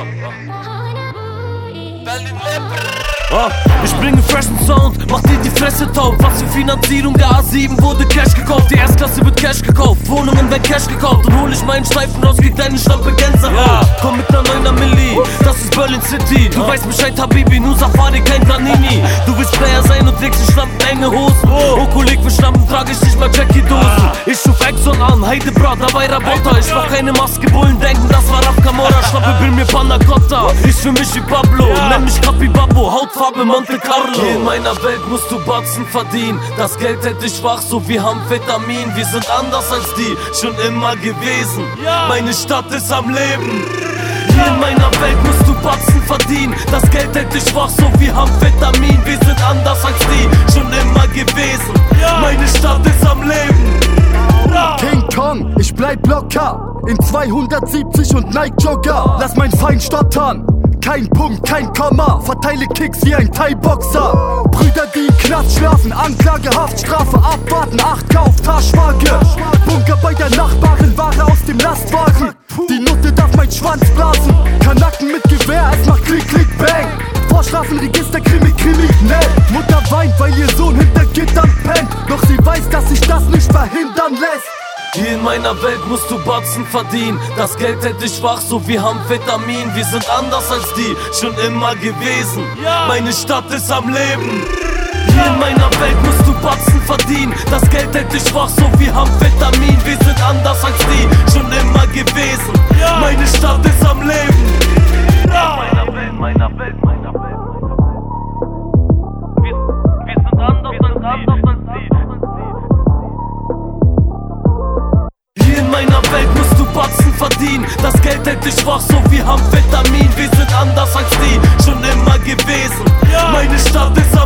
Ich bringe freshen Sound, mach dir die Fresse taub. Was für Finanzierung, der A7 wurde Cash gekauft. Die S-Klasse wird Cash gekauft, Wohnungen werden Cash gekauft. Und hol ich meinen Streifen raus, krieg deine Schlampe Gänsehaut. Komm mit ner 9er Milli, das ist Berlin City. Du weißt Bescheid, Habibi, nur Safari, kein Granini. Du willst Player sein und trägst in Schlampen enge Hosen. Oh Kolleg, für Schlampen trage ich nicht mal Jackie-Dosen. Ich schuf Exxon an, Heidebrat, dabei Rabota. Ich mach keine Maske, Bullen denken, das war Raf Camora. Schlampe, bin mir Panna Cotta, ich fühl mich wie Pablo. Nenn mich Capibabo, Hautfarbe Monte Carlo. Hier in meiner Welt musst du Batzen verdienen. Das Geld hält dich wach, so wie Amphetamin. Wir sind anders als die, schon immer gewesen. Meine Stadt ist am Leben. Hier in meiner Welt musst du Batzen verdienen. Das Geld hält dich wach, so wie Amphetamin. Wir sind anders als die, schon immer gewesen. Meine Stadt ist am Leben. King Kong, ich bleib locker. In 270 und Nike Jogger. Lass mein Feind stottern. Kein Punkt, kein Komma, verteile Kicks wie ein Thai-Boxer. Brüder, die im Knast schlafen, Anklage, Haftstrafe, abwarten, 8K auf Taschwaage. Bunker bei der Nachbarin, Ware aus dem Lastwagen. Die Nutte darf mein Schwanz blasen. Kanacken mit Gewehr, es macht Klick, Klick, Bang. Vorstrafenregister, kriminell. Mutter weint, weil ihr Sohn hinter Gittern pennt. Doch sie weiß, dass sich das nicht verhindern lässt. Hier in meiner Welt musst du Batzen verdienen. Das Geld hält dich wach, so wie Amphetamin. Wir sind anders als die, schon immer gewesen. Meine Stadt ist am Leben. Hier in meiner Welt musst du Batzen verdienen. Das Geld hält dich wach, so wie Amphetamin. Wir sind anders als die, schon immer gewesen. Meine Stadt ist am Leben. Meiner Welt. Wir sind anders als die. Hier in meiner Welt musst du Batzen verdienen. Das Geld hält dich wach, so wie Amphetamin. Wir sind anders als die, schon immer gewesen. Meine Stadt ist am